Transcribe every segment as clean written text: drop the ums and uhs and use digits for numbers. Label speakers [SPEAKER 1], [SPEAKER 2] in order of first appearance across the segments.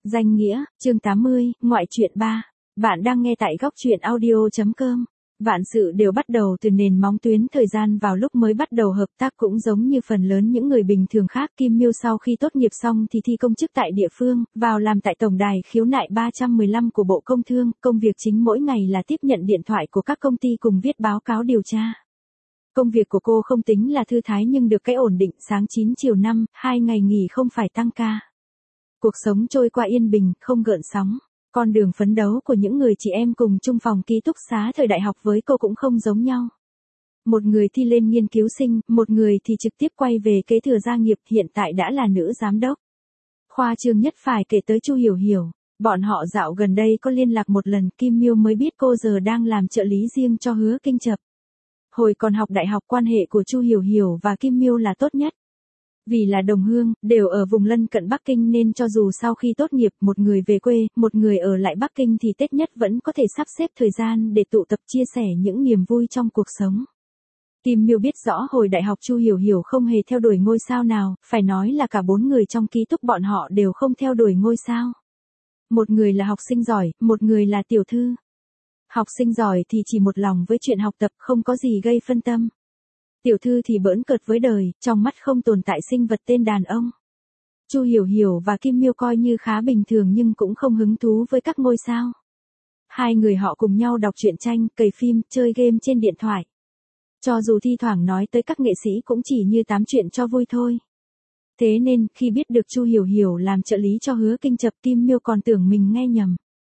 [SPEAKER 1] Danh nghĩa, chương 80, ngoại truyện 3. Bạn đang nghe tại góc truyện audio.com. Vạn sự đều bắt đầu từ nền móng tuyến thời gian vào lúc mới bắt đầu hợp tác cũng giống như phần lớn những người bình thường khác. Kim Miêu sau khi tốt nghiệp xong thì thi công chức tại địa phương, vào làm tại Tổng đài khiếu nại 315 của Bộ Công Thương. Công việc chính mỗi ngày là tiếp nhận điện thoại của các công ty cùng viết báo cáo điều tra. Công việc của cô không tính là thư thái nhưng được cái ổn định, sáng 9 chiều 5, 2 ngày nghỉ không phải tăng ca. Cuộc sống trôi qua yên bình, không gợn sóng. Con đường phấn đấu của những người chị em cùng chung phòng ký túc xá thời đại học với cô cũng không giống nhau. Một người thi lên nghiên cứu sinh, một người thì trực tiếp quay về kế thừa gia nghiệp, hiện tại đã là nữ giám đốc. Khoa trương nhất phải kể tới Chu Hiểu Hiểu. Bọn họ dạo gần đây có liên lạc một lần, Kim Miêu mới biết cô giờ đang làm trợ lý riêng cho Hứa Kinh Chập. Hồi còn học đại học quan hệ của Chu Hiểu Hiểu và Kim Miêu là tốt nhất. Vì là đồng hương, đều ở vùng lân cận Bắc Kinh nên cho dù sau khi tốt nghiệp một người về quê, một người ở lại Bắc Kinh thì Tết nhất vẫn có thể sắp xếp thời gian để tụ tập chia sẻ những niềm vui trong cuộc sống. Kim Miêu biết rõ hồi đại học Chu Hiểu Hiểu không hề theo đuổi ngôi sao nào, phải nói là cả 4 người trong ký túc bọn họ đều không theo đuổi ngôi sao. Một người là học sinh giỏi, một người là tiểu thư. Học sinh giỏi thì chỉ một lòng với chuyện học tập, không có gì gây phân tâm. Tiểu thư thì bỡn cợt với đời, trong mắt không tồn tại sinh vật tên đàn ông. Chu Hiểu Hiểu và Kim Miêu coi như khá bình thường nhưng cũng không hứng thú với các ngôi sao. Hai người họ cùng nhau đọc truyện tranh, cày phim, chơi game trên điện thoại. Cho dù thi thoảng nói tới các nghệ sĩ cũng chỉ như tám chuyện cho vui thôi. Thế nên, khi biết được Chu Hiểu Hiểu làm trợ lý cho Hứa Kinh Chập, Kim Miêu còn tưởng mình nghe nhầm.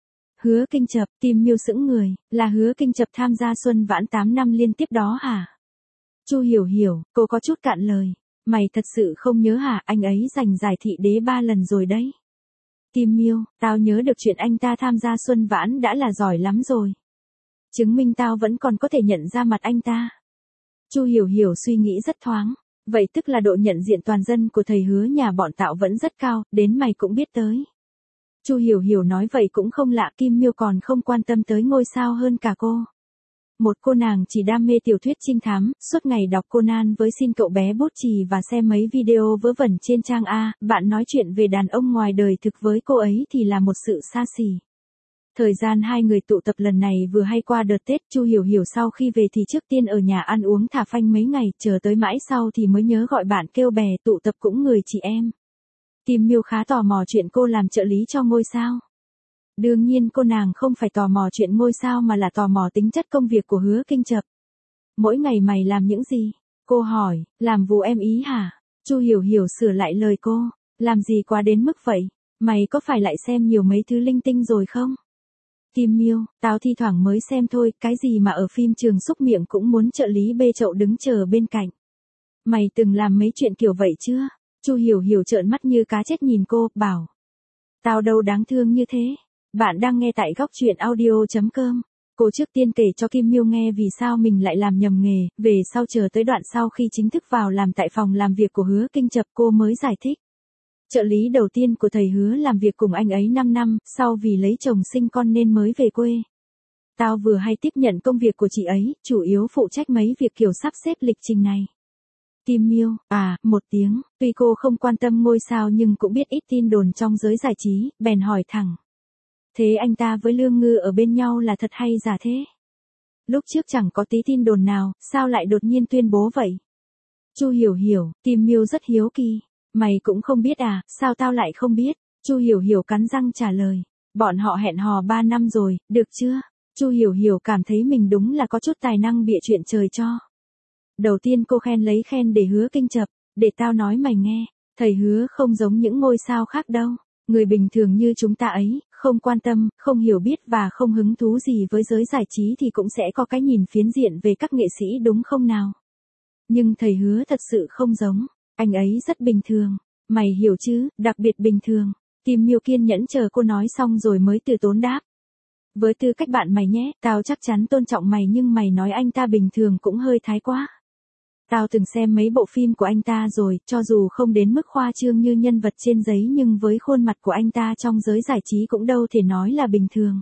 [SPEAKER 1] Hứa Kinh Chập, Kim Miêu sững người, là Hứa Kinh Chập tham gia Xuân Vãn 8 năm liên tiếp đó hả? Chu Hiểu Hiểu, cô có chút cạn lời. Mày thật sự không nhớ hả, anh ấy giành giải thị đế 3 lần rồi đấy. Kim Miêu, tao nhớ được chuyện anh ta tham gia Xuân Vãn đã là giỏi lắm rồi. Chứng minh tao vẫn còn có thể nhận ra mặt anh ta. Chu Hiểu Hiểu suy nghĩ rất thoáng. Vậy tức là độ nhận diện toàn dân của thầy Hứa nhà bọn tạo vẫn rất cao, đến mày cũng biết tới. Chu Hiểu Hiểu nói vậy cũng không lạ, Kim Miêu còn không quan tâm tới ngôi sao hơn cả cô. Một cô nàng chỉ đam mê tiểu thuyết trinh thám, suốt ngày đọc Conan với Xin cậu bé bút chì và xem mấy video vớ vẩn trên trang A, bạn nói chuyện về đàn ông ngoài đời thực với cô ấy thì là một sự xa xỉ. Thời gian hai người tụ tập lần này vừa hay qua đợt Tết, Chu Hiểu Hiểu sau khi về thì trước tiên ở nhà ăn uống thả phanh mấy ngày, chờ tới mãi sau thì mới nhớ gọi bạn kêu bè tụ tập cũng người chị em. Kim Miêu khá tò mò chuyện cô làm trợ lý cho ngôi sao. Đương nhiên cô nàng không phải tò mò chuyện ngôi sao mà là tò mò tính chất công việc của Hứa Kinh Chập. Mỗi ngày mày làm những gì? Cô hỏi, làm vụ em ý hả? Chu Hiểu Hiểu sửa lại lời cô, làm gì quá đến mức vậy? Mày có phải lại xem nhiều mấy thứ linh tinh rồi không? Kim Miêu, tao thi thoảng mới xem thôi, cái gì mà ở phim Trường Xúc Miệng cũng muốn trợ lý bê chậu đứng chờ bên cạnh. Mày từng làm mấy chuyện kiểu vậy chưa? Chu Hiểu Hiểu trợn mắt như cá chết nhìn cô, bảo. Tao đâu đáng thương như thế. Bạn đang nghe tại góc truyện audio.com. Cô trước tiên kể cho Kim Miêu nghe vì sao mình lại làm nhầm nghề, về sau chờ tới đoạn sau khi chính thức vào làm tại phòng làm việc của Hứa Kinh Chập cô mới giải thích. Trợ lý đầu tiên của thầy Hứa làm việc cùng anh ấy 5 năm, sau vì lấy chồng sinh con nên mới về quê. Tao vừa hay tiếp nhận công việc của chị ấy, chủ yếu phụ trách mấy việc kiểu sắp xếp lịch trình này. Kim Miêu, một tiếng, tuy cô không quan tâm ngôi sao nhưng cũng biết ít tin đồn trong giới giải trí, bèn hỏi thẳng. Thế anh ta với Lương Ngư ở bên nhau là thật hay giả thế? Lúc trước chẳng có tí tin đồn nào, sao lại đột nhiên tuyên bố vậy? Chu Hiểu Hiểu, Kim Miêu rất hiếu kỳ. Mày cũng không biết à, sao tao lại không biết? Chu Hiểu Hiểu cắn răng trả lời. Bọn họ hẹn hò 3 năm rồi, được chưa? Chu Hiểu Hiểu cảm thấy mình đúng là có chút tài năng bịa chuyện trời cho. Đầu tiên cô khen lấy khen để Hứa Kinh Chập, để tao nói mày nghe, thầy Hứa không giống những ngôi sao khác đâu. Người bình thường như chúng ta ấy, không quan tâm, không hiểu biết và không hứng thú gì với giới giải trí thì cũng sẽ có cái nhìn phiến diện về các nghệ sĩ đúng không nào? Nhưng thầy Hứa thật sự không giống, anh ấy rất bình thường, mày hiểu chứ, đặc biệt bình thường. Kim Miêu kiên nhẫn chờ cô nói xong rồi mới từ tốn đáp. Với tư cách bạn mày nhé, tao chắc chắn tôn trọng mày nhưng mày nói anh ta bình thường cũng hơi thái quá. Tao từng xem mấy bộ phim của anh ta rồi, cho dù không đến mức khoa trương như nhân vật trên giấy nhưng với khuôn mặt của anh ta trong giới giải trí cũng đâu thể nói là bình thường.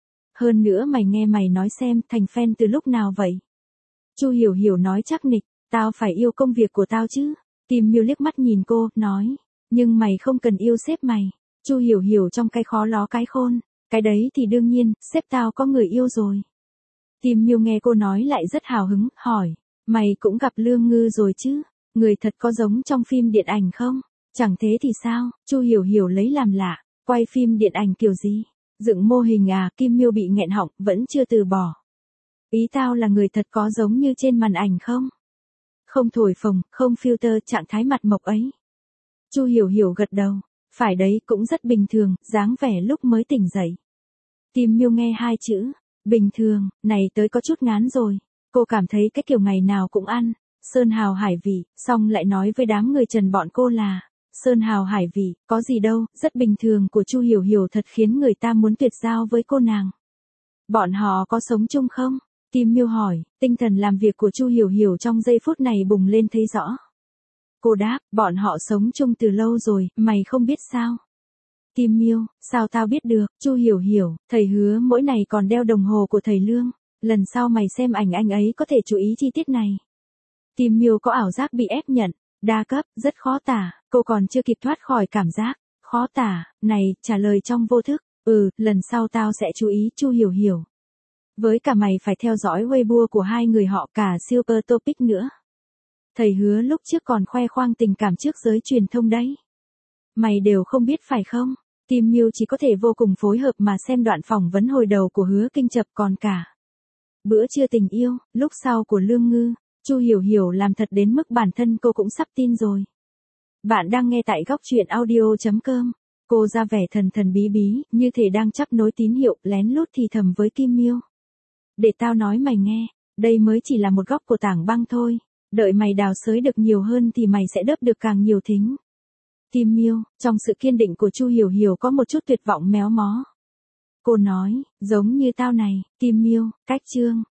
[SPEAKER 1] Hơn nữa mày nghe mày nói xem, thành fan từ lúc nào vậy? Chu Hiểu Hiểu nói chắc nịch, tao phải yêu công việc của tao chứ. Kim Miêu liếc mắt nhìn cô, nói, nhưng mày không cần yêu sếp mày. Chu Hiểu Hiểu trong cái khó ló cái khôn, cái đấy thì đương nhiên, sếp tao có người yêu rồi. Kim Miêu nghe cô nói lại rất hào hứng, hỏi, mày cũng gặp Lương Ngư rồi chứ, người thật có giống trong phim điện ảnh không? Chẳng thế thì sao? Chu Hiểu Hiểu lấy làm lạ, quay phim điện ảnh kiểu gì? Dựng mô hình à? Kim Miêu bị nghẹn họng, vẫn chưa từ bỏ. Ý tao là người thật có giống như trên màn ảnh không? Không thổi phồng, không filter trạng thái mặt mộc ấy. Chu Hiểu Hiểu gật đầu, phải đấy, cũng rất bình thường, dáng vẻ lúc mới tỉnh dậy. Kim Miêu nghe hai chữ, bình thường, này tới có chút ngán rồi. Cô cảm thấy cái kiểu ngày nào cũng ăn, sơn hào hải vị, xong lại nói với đám người Trần bọn cô là, sơn hào hải vị, có gì đâu, rất bình thường của Chu Hiểu Hiểu thật khiến người ta muốn tuyệt giao với cô nàng. Bọn họ có sống chung không? Kim Miêu hỏi, tinh thần làm việc của Chu Hiểu Hiểu trong giây phút này bùng lên thấy rõ. Cô đáp, bọn họ sống chung từ lâu rồi, mày không biết sao? Kim Miêu, sao tao biết được? Chu Hiểu Hiểu, thầy hứa mỗi ngày còn đeo đồng hồ của thầy Lương, lần sau mày xem ảnh anh ấy có thể chú ý chi tiết này. Kim Miêu có ảo giác bị ép nhận, đa cấp, rất khó tả, cô còn chưa kịp thoát khỏi cảm giác, khó tả, này, trả lời trong vô thức, lần sau tao sẽ chú ý. Chu Hiểu Hiểu. Với cả mày phải theo dõi Weibo của hai người họ cả Super Topic nữa. Thầy hứa lúc trước còn khoe khoang tình cảm trước giới truyền thông đấy. Mày đều không biết phải không? Kim Miêu chỉ có thể vô cùng phối hợp mà xem đoạn phỏng vấn hồi đầu của Hứa Kinh Chập còn cả bữa trưa tình yêu, lúc sau của Lương Ngư. Chu Hiểu Hiểu làm thật đến mức bản thân cô cũng sắp tin rồi. Bạn đang nghe tại góc truyện audio.com. Cô ra vẻ thần thần bí bí, như thể đang chấp nối tín hiệu, lén lút thì thầm với Kim Miêu. Để tao nói mày nghe, đây mới chỉ là một góc của tảng băng thôi. Đợi mày đào xới được nhiều hơn thì mày sẽ đớp được càng nhiều thính. Kim Miêu, trong sự kiên định của Chu Hiểu Hiểu có một chút tuyệt vọng méo mó. Cô nói, giống như tao này, Kim Miêu, cách chương.